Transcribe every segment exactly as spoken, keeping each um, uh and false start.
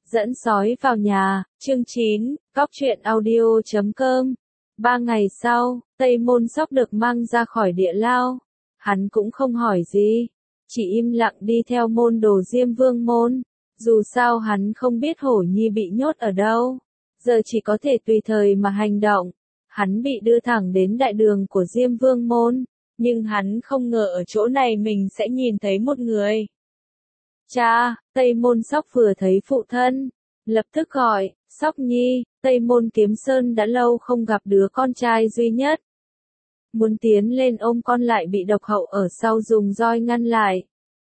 Dẫn sói vào nhà, chương chín, Cóc truyện audio chấm com. Ba ngày sau, Tây Môn Sóc được mang ra khỏi địa lao. Hắn cũng không hỏi gì, chỉ im lặng đi theo môn đồ Diêm Vương môn. Dù sao hắn không biết Hổ Nhi bị nhốt ở đâu, giờ chỉ có thể tùy thời mà hành động. Hắn bị đưa thẳng đến đại đường của Diêm Vương môn, nhưng hắn không ngờ ở chỗ này mình sẽ nhìn thấy một người. Cha, Tây Môn Sóc vừa thấy phụ thân, lập tức gọi, Sóc Nhi. Tây Môn Kiếm Sơn đã lâu không gặp đứa con trai duy nhất. Muốn tiến lên ôm con lại bị Độc Hậu ở sau dùng roi ngăn lại.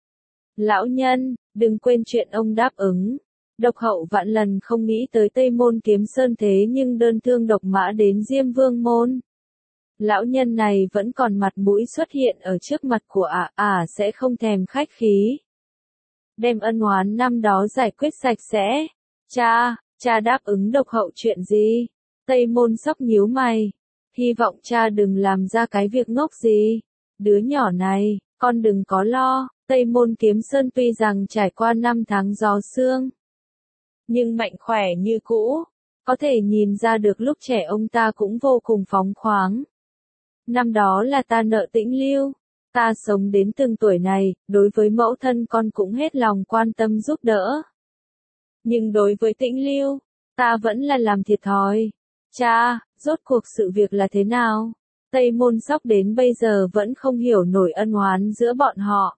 Lão nhân, đừng quên chuyện ông đáp ứng. Độc Hậu vạn lần không nghĩ tới Tây Môn Kiếm Sơn thế nhưng đơn thương độc mã đến Diêm Vương môn. Lão nhân này vẫn còn mặt mũi xuất hiện ở trước mặt của ả, ả à, sẽ không thèm khách khí. Đem ân oán năm đó giải quyết sạch sẽ. Cha, cha đáp ứng Độc Hậu chuyện gì? Tây Môn Sóc nhíu mày. Hy vọng cha đừng làm ra cái việc ngốc gì. Đứa nhỏ này, con đừng có lo. Tây Môn Kiếm Sơn tuy rằng trải qua năm tháng gió sương, nhưng mạnh khỏe như cũ. Có thể nhìn ra được lúc trẻ ông ta cũng vô cùng phóng khoáng. Năm đó là ta nợ Tĩnh Lưu. Ta sống đến từng tuổi này, đối với mẫu thân con cũng hết lòng quan tâm giúp đỡ. Nhưng đối với Tĩnh Lưu, ta vẫn là làm thiệt thòi. Cha, rốt cuộc sự việc là thế nào? Tây Môn Sóc đến bây giờ vẫn không hiểu nổi ân oán giữa bọn họ.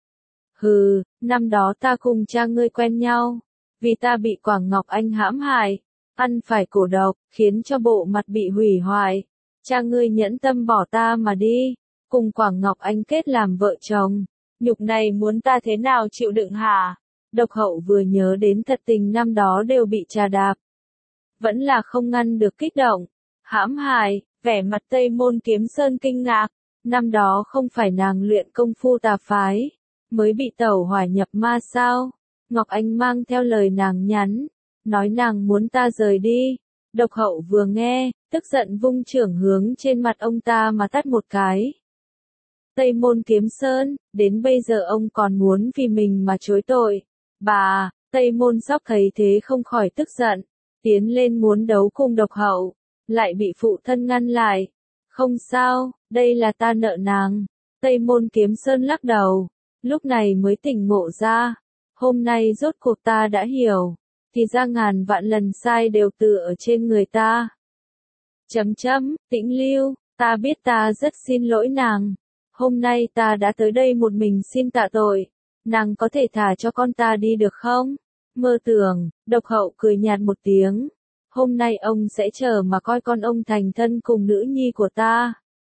Hừ, năm đó ta cùng cha ngươi quen nhau, vì ta bị Quảng Ngọc Anh hãm hại, ăn phải cổ độc, khiến cho bộ mặt bị hủy hoại. Cha ngươi nhẫn tâm bỏ ta mà đi, cùng Quảng Ngọc Anh kết làm vợ chồng. Nhục này muốn ta thế nào chịu đựng hả? Độc Hậu vừa nhớ đến thật tình năm đó đều bị trà đạp, vẫn là không ngăn được kích động. Hãm hại, vẻ mặt Tây Môn Kiếm Sơn kinh ngạc. Năm đó không phải nàng luyện công phu tà phái, mới bị tẩu hỏa nhập ma sao? Ngọc Anh mang theo lời nàng nhắn, nói nàng muốn ta rời đi. Độc Hậu vừa nghe, tức giận vung chưởng hướng trên mặt ông ta mà tát một cái. Tây Môn Kiếm Sơn, đến bây giờ ông còn muốn vì mình mà chối tội. Bà, Tây Môn Sóc thấy thế không khỏi tức giận, tiến lên muốn đấu cùng Độc Hậu, lại bị phụ thân ngăn lại. Không sao, đây là ta nợ nàng. Tây Môn Kiếm Sơn lắc đầu, lúc này mới tỉnh ngộ ra. Hôm nay rốt cuộc ta đã hiểu, thì ra ngàn vạn lần sai đều tự ở trên người ta. Chấm chấm, Tĩnh Lưu, ta biết ta rất xin lỗi nàng. Hôm nay ta đã tới đây một mình xin tạ tội. Nàng có thể thả cho con ta đi được không? Mơ tưởng. Độc Hậu cười nhạt một tiếng. Hôm nay ông sẽ chờ mà coi con ông thành thân cùng nữ nhi của ta.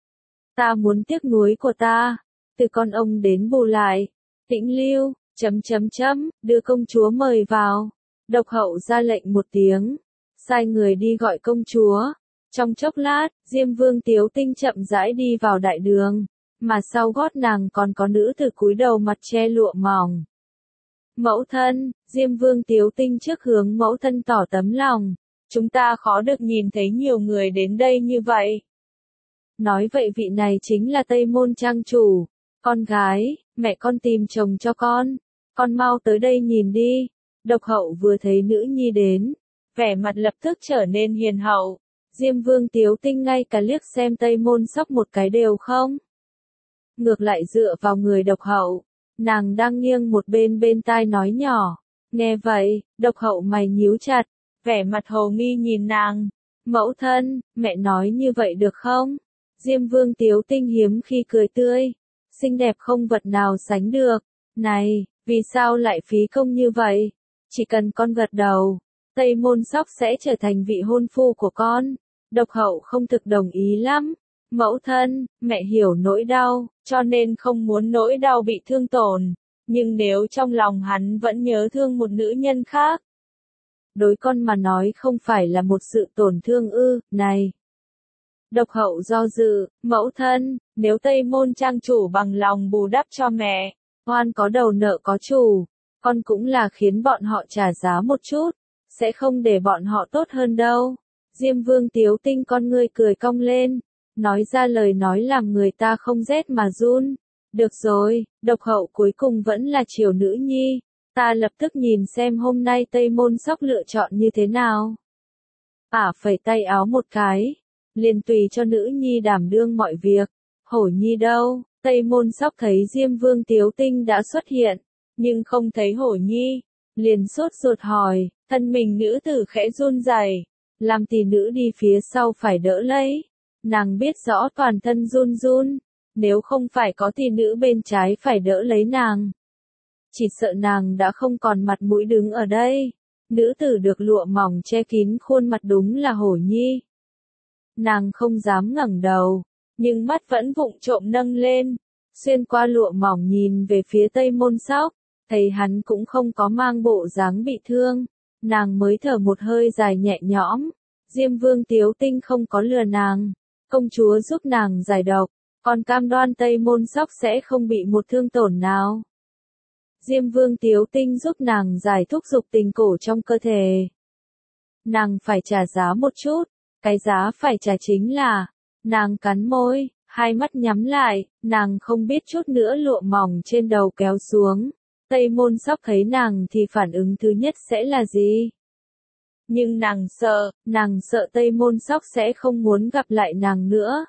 Ta muốn tiếc nuối của ta, từ con ông đến bù lại. Tĩnh Lưu, chấm chấm chấm, đưa công chúa mời vào. Độc Hậu ra lệnh một tiếng, sai người đi gọi công chúa. Trong chốc lát, Diêm Vương Tiếu Tinh chậm rãi đi vào đại đường, mà sau gót nàng còn có nữ tử cúi đầu mặt che lụa mỏng. Mẫu thân, Diêm Vương Tiếu Tinh trước hướng mẫu thân tỏ tấm lòng. Chúng ta khó được nhìn thấy nhiều người đến đây như vậy. Nói vậy vị này chính là Tây Môn trang chủ. Con gái, mẹ con tìm chồng cho con. Con mau tới đây nhìn đi. Độc Hậu vừa thấy nữ nhi đến, vẻ mặt lập tức trở nên hiền hậu. Diêm Vương Tiếu Tinh ngay cả liếc xem Tây Môn Sóc một cái đều không. Ngược lại dựa vào người Độc Hậu, nàng đang nghiêng một bên bên tai nói nhỏ. Nghe vậy, Độc Hậu mày nhíu chặt, vẻ mặt hồ nghi nhìn nàng. Mẫu thân, mẹ nói như vậy được không? Diêm Vương Tiếu Tinh hiếm khi cười tươi, xinh đẹp không vật nào sánh được. Này, vì sao lại phí công như vậy? Chỉ cần con gật đầu, Tây Môn Sóc sẽ trở thành vị hôn phu của con. Độc Hậu không thực đồng ý lắm. Mẫu thân, mẹ hiểu nỗi đau, cho nên không muốn nỗi đau bị thương tổn. Nhưng nếu trong lòng hắn vẫn nhớ thương một nữ nhân khác, đối con mà nói không phải là một sự tổn thương ư? Này. Độc Hậu do dự, mẫu thân, nếu Tây Môn trang chủ bằng lòng bù đắp cho mẹ, oan có đầu nợ có chủ, con cũng là khiến bọn họ trả giá một chút, sẽ không để bọn họ tốt hơn đâu. Diêm Vương Tiếu Tinh con ngươi cười cong lên, nói ra lời nói làm người ta không rét mà run. Được rồi, Độc Hậu cuối cùng vẫn là chiều nữ nhi, Ta lập tức nhìn xem hôm nay Tây Môn Sóc lựa chọn như thế nào. Ả phẩy tay áo một cái, liền tùy cho nữ nhi đảm đương mọi việc. Hổ nhi đâu? Tây Môn Sóc thấy Diêm Vương Tiếu Tinh đã xuất hiện, nhưng không thấy hổ nhi, liền sốt ruột hỏi, thân mình nữ tử khẽ run rẩy, làm tỷ nữ đi phía sau phải đỡ lấy. Nàng biết rõ toàn thân run run, nếu không phải có tỷ nữ bên trái phải đỡ lấy nàng, chỉ sợ nàng đã không còn mặt mũi đứng ở đây. Nữ tử được lụa mỏng che kín khuôn mặt đúng là hổ nhi. Nàng không dám ngẩng đầu, nhưng mắt vẫn vụng trộm nâng lên, xuyên qua lụa mỏng nhìn về phía Tây Môn Sóc, thấy hắn cũng không có mang bộ dáng bị thương, nàng mới thở một hơi dài nhẹ nhõm. Diêm Vương Tiếu Tinh không có lừa nàng, công chúa giúp nàng giải độc, còn cam đoan Tây Môn Sóc sẽ không bị một thương tổn nào. Diêm Vương Tiếu Tinh giúp nàng giải thúc dục tình cổ trong cơ thể. Nàng phải trả giá một chút, cái giá phải trả chính là, nàng cắn môi, hai mắt nhắm lại, nàng không biết chút nữa lụa mỏng trên đầu kéo xuống. Tây Môn Sóc thấy nàng thì phản ứng thứ nhất sẽ là gì? Nhưng nàng sợ, nàng sợ Tây Môn Sóc sẽ không muốn gặp lại nàng nữa.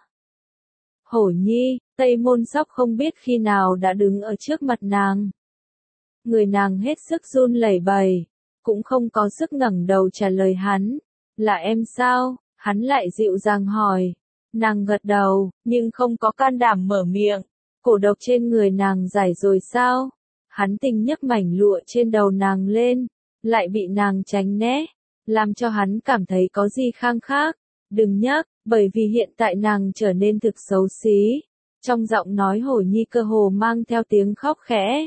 Hổ nhi, Tây Môn Sóc không biết khi nào đã đứng ở trước mặt nàng. Người nàng hết sức run lẩy bẩy, cũng không có sức ngẩng đầu trả lời hắn. Là em sao? Hắn lại dịu dàng hỏi. Nàng gật đầu, nhưng không có can đảm mở miệng. Cổ độc trên người nàng giải rồi sao? Hắn tình nhấc mảnh lụa trên đầu nàng lên, lại bị nàng tránh né, làm cho hắn cảm thấy có gì khang khác. Đừng nhắc, bởi vì hiện tại nàng trở nên thực xấu xí. Trong giọng nói hổ nhi cơ hồ mang theo tiếng khóc khẽ.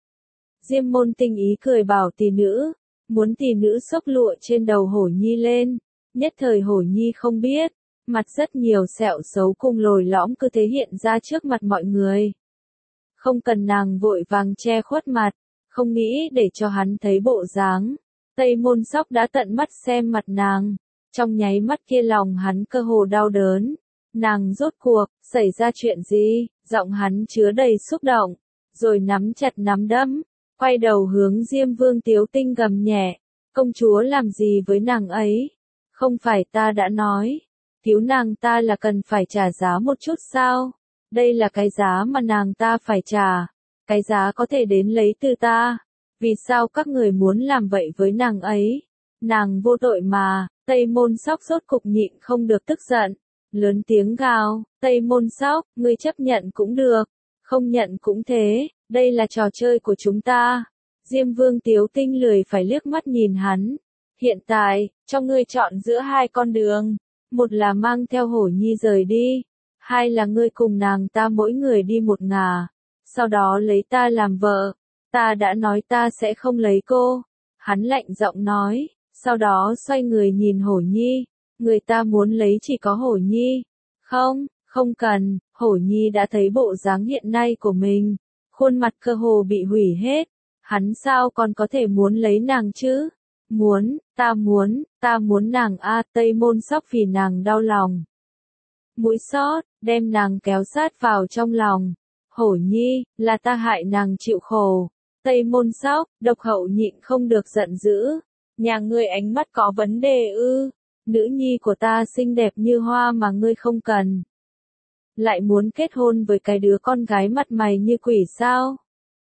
Diêm Môn Tinh ý cười bảo tỷ nữ, muốn tỷ nữ xốc lụa trên đầu hổ nhi lên. Nhất thời hổ nhi không biết, mặt rất nhiều sẹo xấu cùng lồi lõm cứ thế hiện ra trước mặt mọi người. Không cần nàng vội vàng che khuất mặt, không nghĩ để cho hắn thấy bộ dáng. Tây Môn Sóc đã tận mắt xem mặt nàng, trong nháy mắt kia lòng hắn cơ hồ đau đớn. Nàng rốt cuộc, xảy ra chuyện gì? Giọng hắn chứa đầy xúc động, rồi nắm chặt nắm đấm, quay đầu hướng Diêm Vương Tiếu Tinh gầm nhẹ, công chúa làm gì với nàng ấy? Không phải ta đã nói, cứu nàng ta là cần phải trả giá một chút sao? Đây là cái giá mà nàng ta phải trả, cái giá có thể đến lấy từ ta. Vì sao các người muốn làm vậy với nàng ấy? Nàng vô tội mà. Tây Môn Sóc rốt cục nhịn không được tức giận, lớn tiếng gào, Tây Môn Sóc, ngươi chấp nhận cũng được, không nhận cũng thế, đây là trò chơi của chúng ta. Diêm Vương Tiếu Tinh lười phải liếc mắt nhìn hắn. Hiện tại, cho ngươi chọn giữa hai con đường, một là mang theo hổ nhi rời đi, hai là ngươi cùng nàng ta mỗi người đi một ngả, sau đó lấy ta làm vợ. Ta đã nói ta sẽ không lấy cô. Hắn lạnh giọng nói, sau đó xoay người nhìn hổ nhi, người ta muốn lấy chỉ có hổ nhi. Không, không cần, hổ nhi đã thấy bộ dáng hiện nay của mình, khuôn mặt cơ hồ bị hủy hết, hắn sao còn có thể muốn lấy nàng chứ? Muốn, ta muốn, ta muốn nàng a. Tây Môn Sóc vì nàng đau lòng. Mũi xót, đem nàng kéo sát vào trong lòng. Hổ nhi, là ta hại nàng chịu khổ. Tây Môn Sóc, độc hậu nhịn không được giận dữ. Nhà ngươi ánh mắt có vấn đề ư? Nữ nhi của ta xinh đẹp như hoa mà ngươi không cần. Lại muốn kết hôn với cái đứa con gái mặt mày như quỷ sao?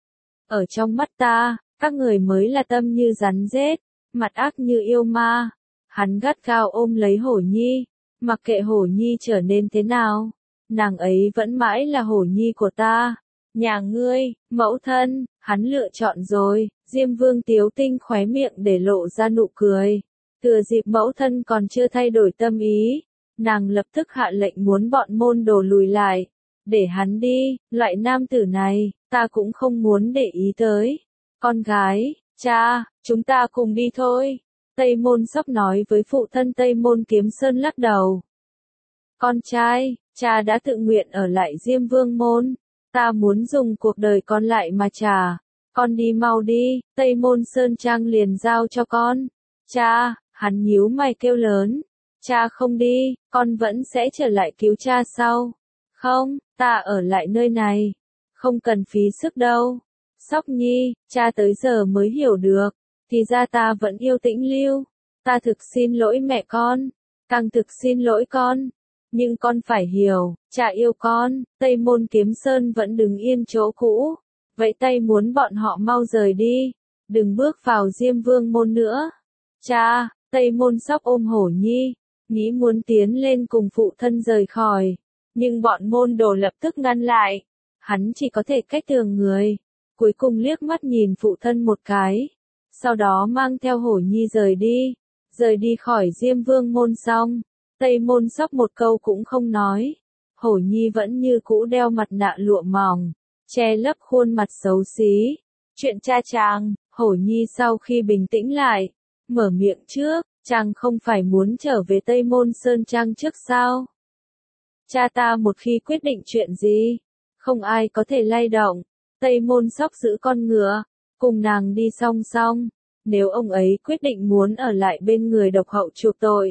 Ở trong mắt ta, các người mới là tâm như rắn rết, mặt ác như yêu ma. Hắn gắt gao ôm lấy hổ nhi, mặc kệ hổ nhi trở nên thế nào, nàng ấy vẫn mãi là hổ nhi của ta. Nhà ngươi, mẫu thân, hắn lựa chọn rồi. Diêm Vương Tiếu Tinh khóe miệng để lộ ra nụ cười. Thừa dịp mẫu thân còn chưa thay đổi tâm ý, nàng lập tức hạ lệnh muốn bọn môn đồ lùi lại. Để hắn đi, loại nam tử này, ta cũng không muốn để ý tới. Con gái, cha, chúng ta cùng đi thôi. Tây Môn Sóc nói với phụ thân Tây Môn Kiếm Sơn lắc đầu. Con trai, cha đã tự nguyện ở lại Diêm Vương môn. Ta muốn dùng cuộc đời con lại mà trả. Con đi mau đi, Tây Môn Sơn Trang liền giao cho con. Cha, hắn nhíu mày kêu lớn. Cha không đi, con vẫn sẽ trở lại cứu cha sau. Không, ta ở lại nơi này. Không cần phí sức đâu. Sóc Nhi, cha tới giờ mới hiểu được, thì ra ta vẫn yêu Tĩnh Lưu. Ta thực xin lỗi mẹ con, càng thực xin lỗi con. Nhưng con phải hiểu, cha yêu con. Tây Môn Kiếm Sơn vẫn đứng yên chỗ cũ. Vậy Tây muốn bọn họ mau rời đi, đừng bước vào Diêm Vương môn nữa. Cha, Tây Môn Sóc ôm Hổ Nhi, nghĩ muốn tiến lên cùng phụ thân rời khỏi. Nhưng bọn môn đồ lập tức ngăn lại. Hắn chỉ có thể cách tường người. Cuối cùng liếc mắt nhìn phụ thân một cái. Sau đó mang theo Hổ Nhi rời đi. Rời đi khỏi Diêm Vương môn xong. Tây Môn Sóc một câu cũng không nói. Hổ Nhi vẫn như cũ đeo mặt nạ lụa mỏng, che lấp khuôn mặt xấu xí. Chuyện cha chàng, Hổ Nhi sau khi bình tĩnh lại, mở miệng trước, chàng không phải muốn trở về Tây Môn Sơn Trang trước sao? Cha ta một khi quyết định chuyện gì, không ai có thể lay động. Tây Môn Sóc giữ con ngựa, cùng nàng đi song song. Nếu ông ấy quyết định muốn ở lại bên người độc hậu chuộc tội,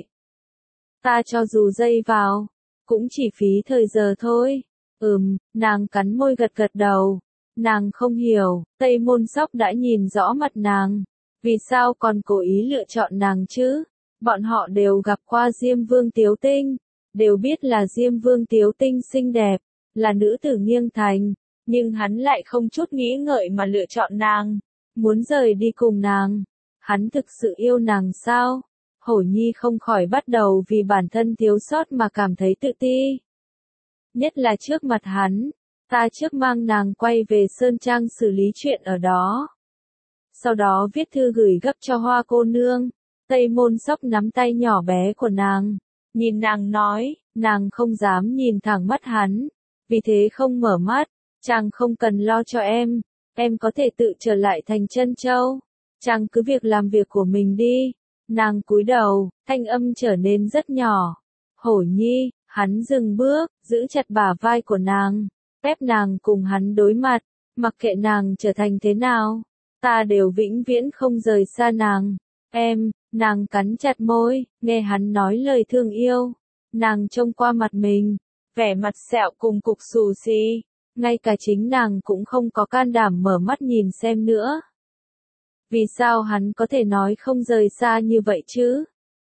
ta cho dù dây vào, cũng chỉ phí thời giờ thôi. Ừm, nàng cắn môi gật gật đầu. Nàng không hiểu, Tây Môn Sóc đã nhìn rõ mặt nàng. Vì sao còn cố ý lựa chọn nàng chứ? Bọn họ đều gặp qua Diêm Vương Tiếu Tinh, đều biết là Diêm Vương Tiếu Tinh xinh đẹp, là nữ tử nghiêng thành, nhưng hắn lại không chút nghĩ ngợi mà lựa chọn nàng, muốn rời đi cùng nàng. Hắn thực sự yêu nàng sao? Hổ Nhi không khỏi bắt đầu vì bản thân thiếu sót mà cảm thấy tự ti. Nhất là trước mặt hắn, ta trước mang nàng quay về Sơn Trang xử lý chuyện ở đó. Sau đó viết thư gửi gấp cho Hoa cô nương. Tây Môn Sóc nắm tay nhỏ bé của nàng, nhìn nàng nói, nàng không dám nhìn thẳng mắt hắn, vì thế không mở mắt. Chàng không cần lo cho em, em có thể tự trở lại thành Trân Châu. Chàng cứ việc làm việc của mình đi. Nàng cúi đầu, thanh âm trở nên rất nhỏ. Hổ Nhi, hắn dừng bước, giữ chặt bả vai của nàng, ép nàng cùng hắn đối mặt, mặc kệ nàng trở thành thế nào, ta đều vĩnh viễn không rời xa nàng. Em, nàng cắn chặt môi, nghe hắn nói lời thương yêu. Nàng trông qua mặt mình, vẻ mặt sẹo cùng cục xù xì, ngay cả chính nàng cũng không có can đảm mở mắt nhìn xem nữa. Vì sao hắn có thể nói không rời xa như vậy chứ?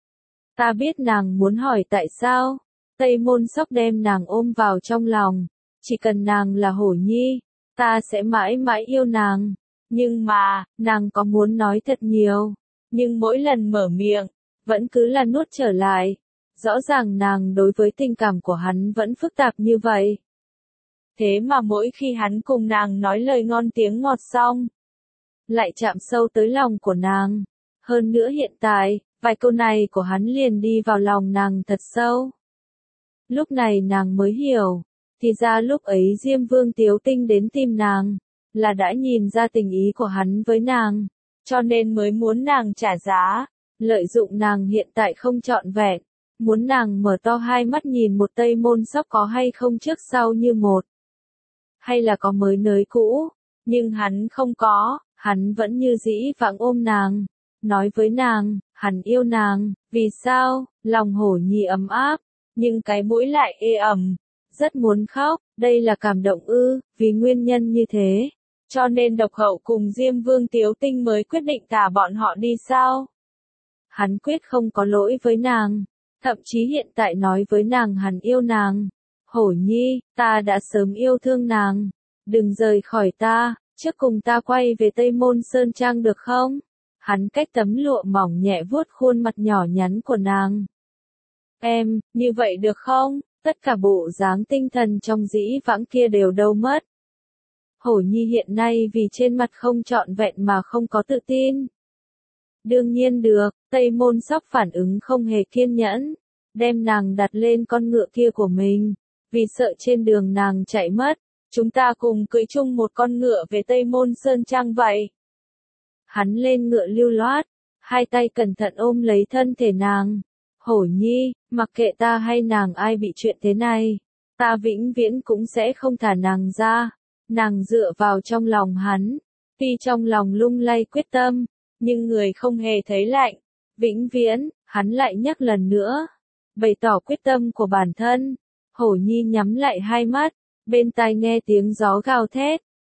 Ta biết nàng muốn hỏi tại sao. Tây Môn Sóc đem nàng ôm vào trong lòng. Chỉ cần nàng là Hổ Nhi, ta sẽ mãi mãi yêu nàng. Nhưng mà, nàng có muốn nói thật nhiều. Nhưng mỗi lần mở miệng, vẫn cứ là nuốt trở lại. Rõ ràng nàng đối với tình cảm của hắn vẫn phức tạp như vậy. Thế mà mỗi khi hắn cùng nàng nói lời ngon tiếng ngọt xong, lại chạm sâu tới lòng của nàng. Hơn nữa hiện tại, vài câu này của hắn liền đi vào lòng nàng thật sâu. Lúc này nàng mới hiểu, thì ra lúc ấy Diêm Vương Tiếu Tinh đến tìm nàng, là đã nhìn ra tình ý của hắn với nàng, cho nên mới muốn nàng trả giá, lợi dụng nàng hiện tại không trọn vẹn, muốn nàng mở to hai mắt nhìn một Tây Môn Sóc có hay không trước sau như một, hay là có mới nới cũ. Nhưng hắn không có, hắn vẫn như dĩ vãng ôm nàng, nói với nàng, hắn yêu nàng. Vì sao? Lòng Hổ Nhi ấm áp, nhưng cái mũi lại ê ẩm, rất muốn khóc. Đây là cảm động ư? Vì nguyên nhân như thế, cho nên độc hậu cùng Diêm Vương Tiếu Tinh mới quyết định thả bọn họ đi sao? Hắn quyết không có lỗi với nàng, thậm chí hiện tại nói với nàng hắn yêu nàng. Hổ Nhi, ta đã sớm yêu thương nàng, đừng rời khỏi ta, trước cùng ta quay về Tây Môn Sơn Trang được không? Hắn cách tấm lụa mỏng nhẹ vuốt khuôn mặt nhỏ nhắn của nàng. Em, như vậy được không? Tất cả bộ dáng tinh thần trong dĩ vãng kia đều đâu mất. Hổ Nhi hiện nay vì trên mặt không trọn vẹn mà không có tự tin. Đương nhiên được. Tây Môn Sóc phản ứng không hề kiên nhẫn, đem nàng đặt lên con ngựa kia của mình, vì sợ trên đường nàng chạy mất. Chúng ta cùng cưỡi chung một con ngựa về Tây Môn Sơn Trang vậy. Hắn lên ngựa lưu loát, hai tay cẩn thận ôm lấy thân thể nàng. Hổ Nhi, mặc kệ ta hay nàng ai bị chuyện thế này, ta vĩnh viễn cũng sẽ không thả nàng ra. Nàng dựa vào trong lòng hắn, tuy trong lòng lung lay quyết tâm, nhưng người không hề thấy lạnh. Vĩnh viễn, hắn lại nhắc lần nữa, bày tỏ quyết tâm của bản thân. Hổ Nhi nhắm lại hai mắt, bên tai nghe tiếng gió gào thét,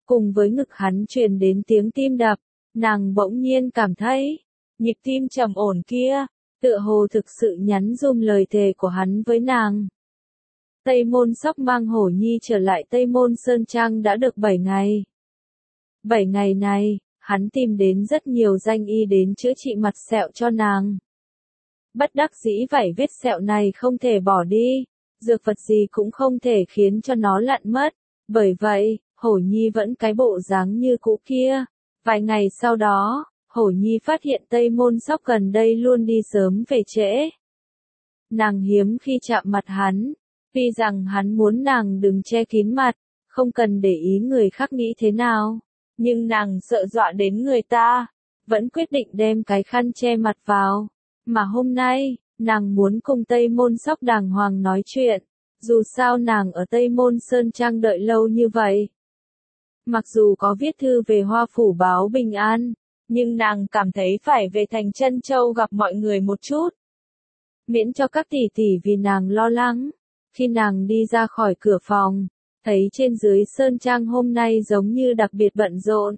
cùng với ngực hắn truyền đến tiếng tim đập, nàng bỗng nhiên cảm thấy, nhịp tim trầm ổn kia, tựa hồ thực sự nhắn dùm lời thề của hắn với nàng. Tây Môn Sóc mang Hổ Nhi trở lại Tây Môn Sơn Trang đã được bảy ngày. bảy ngày này, hắn tìm đến rất nhiều danh y đến chữa trị mặt sẹo cho nàng. Bất đắc dĩ vảy vết sẹo này không thể bỏ đi, dược vật gì cũng không thể khiến cho nó lặn mất, bởi vậy, Hổ Nhi vẫn cái bộ dáng như cũ kia. Vài ngày sau đó, Hổ Nhi phát hiện Tây Môn Sóc gần đây luôn đi sớm về trễ. Nàng hiếm khi chạm mặt hắn, tuy rằng hắn muốn nàng đừng che kín mặt, không cần để ý người khác nghĩ thế nào, nhưng nàng sợ dọa đến người ta, vẫn quyết định đem cái khăn che mặt vào. Mà hôm nay, nàng muốn cùng Tây Môn Sóc đàng hoàng nói chuyện, dù sao nàng ở Tây Môn Sơn Trang đợi lâu như vậy. Mặc dù có viết thư về Hoa Phủ báo bình an, nhưng nàng cảm thấy phải về thành Trân Châu gặp mọi người một chút. Miễn cho các tỷ tỷ vì nàng lo lắng. Khi nàng đi ra khỏi cửa phòng, thấy trên dưới Sơn Trang hôm nay giống như đặc biệt bận rộn.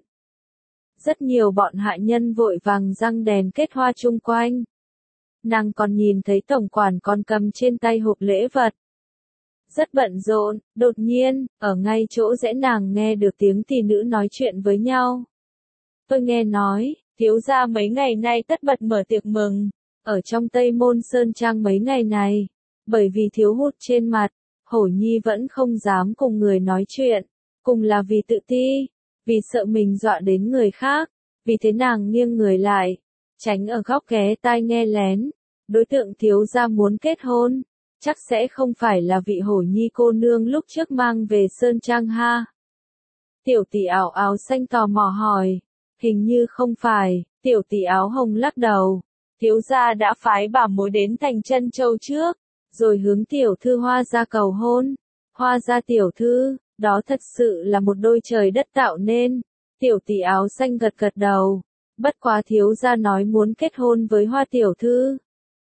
Rất nhiều bọn hạ nhân vội vàng răng đèn kết hoa chung quanh. Nàng còn nhìn thấy tổng quản còn cầm trên tay hộp lễ vật. Rất bận rộn, đột nhiên, ở ngay chỗ rẽ nàng nghe được tiếng tỷ nữ nói chuyện với nhau. Tôi nghe nói, thiếu gia mấy ngày nay tất bật mở tiệc mừng, ở trong Tây Môn Sơn Trang mấy ngày này, bởi vì thiếu hụt trên mặt, Hổ Nhi vẫn không dám cùng người nói chuyện, cùng là vì tự ti, vì sợ mình dọa đến người khác, vì thế nàng nghiêng người lại, tránh ở góc ghé tai nghe lén, đối tượng thiếu gia muốn kết hôn. Chắc sẽ không phải là vị Hổ Nhi cô nương lúc trước mang về Sơn Trang ha. Tiểu tỷ áo áo xanh tò mò hỏi, hình như không phải, tiểu tỷ áo hồng lắc đầu, thiếu gia đã phái bà mối đến thành Trân Châu trước, rồi hướng tiểu thư Hoa gia cầu hôn. Hoa gia tiểu thư, đó thật sự là một đôi trời đất tạo nên. Tiểu tỷ áo xanh gật gật đầu, bất quá thiếu gia nói muốn kết hôn với Hoa tiểu thư.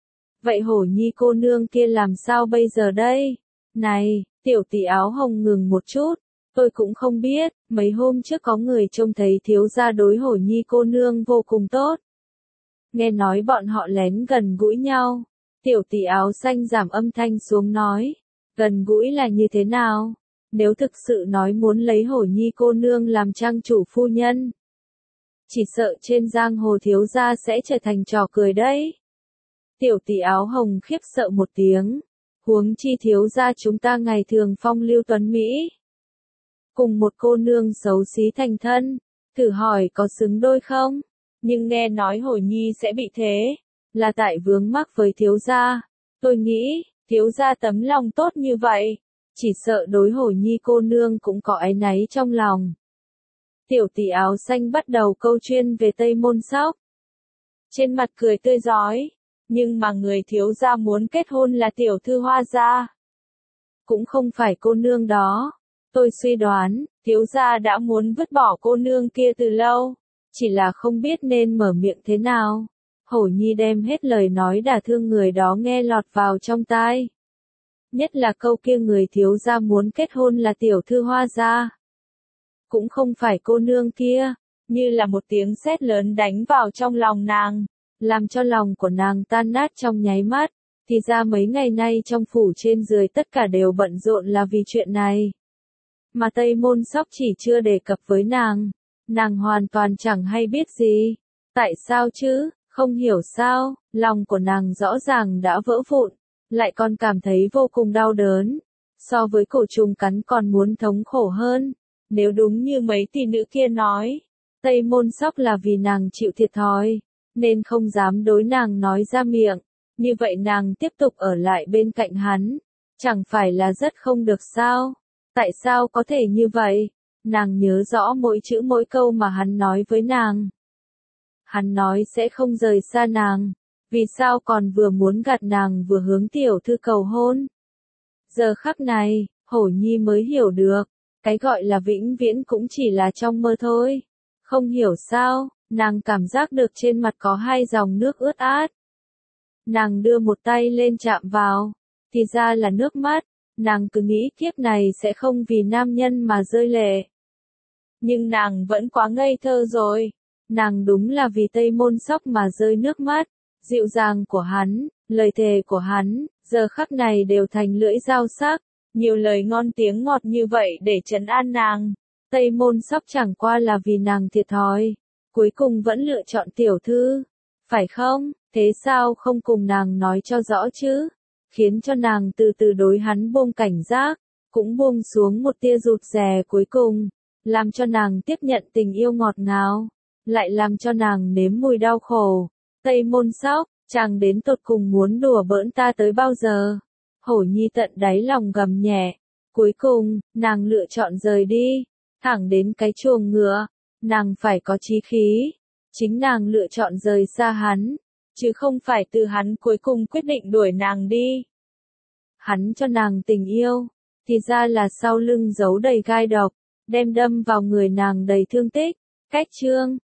Vậy Hổ Nhi cô nương kia làm sao bây giờ đây? Này, tiểu tỷ áo hồng ngừng một chút, tôi cũng không biết, mấy hôm trước có người trông thấy thiếu gia đối Hổ Nhi cô nương vô cùng tốt. Nghe nói bọn họ lén gần gũi nhau, tiểu tỷ áo xanh giảm âm thanh xuống nói, gần gũi là như thế nào? Nếu thực sự nói muốn lấy Hổ Nhi cô nương làm trang chủ phu nhân, chỉ sợ trên giang hồ thiếu gia sẽ trở thành trò cười đấy. Tiểu tỷ áo hồng khiếp sợ một tiếng, huống chi thiếu gia chúng ta ngày thường phong lưu tuấn Mỹ. Cùng một cô nương xấu xí thành thân, thử hỏi có xứng đôi không? Nhưng nghe nói Hổ Nhi sẽ bị thế, là tại vướng mắc với thiếu gia. Tôi nghĩ, thiếu gia tấm lòng tốt như vậy, chỉ sợ đối Hổ Nhi cô nương cũng có áy náy trong lòng. Tiểu tỷ áo xanh bắt đầu câu chuyên về Tây Môn Sóc. Trên mặt cười tươi rói. Nhưng mà người thiếu gia muốn kết hôn là tiểu thư Hoa gia. Cũng không phải cô nương đó. Tôi suy đoán, thiếu gia đã muốn vứt bỏ cô nương kia từ lâu. Chỉ là không biết nên mở miệng thế nào. Hổ Nhi đem hết lời nói đả thương người đó nghe lọt vào trong tai. Nhất là câu kia người thiếu gia muốn kết hôn là tiểu thư Hoa gia. Cũng không phải cô nương kia, như là một tiếng sét lớn đánh vào trong lòng nàng. Làm cho lòng của nàng tan nát trong nháy mắt, thì ra mấy ngày nay trong phủ trên dưới tất cả đều bận rộn là vì chuyện này. Mà Tây Môn Sóc chỉ chưa đề cập với nàng, nàng hoàn toàn chẳng hay biết gì. Tại sao chứ, không hiểu sao, lòng của nàng rõ ràng đã vỡ vụn, lại còn cảm thấy vô cùng đau đớn, so với cổ trùng cắn còn muốn thống khổ hơn. Nếu đúng như mấy tỷ nữ kia nói, Tây Môn Sóc là vì nàng chịu thiệt thòi, nên không dám đối nàng nói ra miệng, như vậy nàng tiếp tục ở lại bên cạnh hắn, chẳng phải là rất không được sao? Tại sao có thể như vậy? Nàng nhớ rõ mỗi chữ mỗi câu mà hắn nói với nàng. Hắn nói sẽ không rời xa nàng, vì sao còn vừa muốn gạt nàng vừa hướng tiểu thư cầu hôn? Giờ khắc này, Hổ Nhi mới hiểu được, cái gọi là vĩnh viễn cũng chỉ là trong mơ thôi. Không hiểu sao, nàng cảm giác được trên mặt có hai dòng nước ướt át. Nàng đưa một tay lên chạm vào, thì ra là nước mắt, nàng cứ nghĩ kiếp này sẽ không vì nam nhân mà rơi lệ. nhưng nàng vẫn quá ngây thơ rồi. Nàng đúng là vì Tây Môn Sóc mà rơi nước mắt. Dịu dàng của hắn, lời thề của hắn, giờ khắc này đều thành lưỡi dao sắc. Nhiều lời ngon tiếng ngọt như vậy để trấn an nàng. Tây Môn Sóc chẳng qua là vì nàng thiệt thòi. Cuối cùng vẫn lựa chọn tiểu thư. Phải không? Thế sao không cùng nàng nói cho rõ chứ? Khiến cho nàng từ từ đối hắn buông cảnh giác. Cũng buông xuống một tia rụt rè cuối cùng. Làm cho nàng tiếp nhận tình yêu ngọt ngào. Lại làm cho nàng nếm mùi đau khổ. Tây Môn Sóc, chàng đến tột cùng muốn đùa bỡn ta tới bao giờ? Hổ Nhi tận đáy lòng gầm nhẹ. Cuối cùng, nàng lựa chọn rời đi. Thẳng đến cái chuồng ngựa. Nàng phải có chí khí. Chính nàng lựa chọn rời xa hắn. Chứ không phải từ hắn cuối cùng quyết định đuổi nàng đi. Hắn cho nàng tình yêu. Thì ra là sau lưng giấu đầy gai độc. Đem đâm vào người nàng đầy thương tích. Cách chương.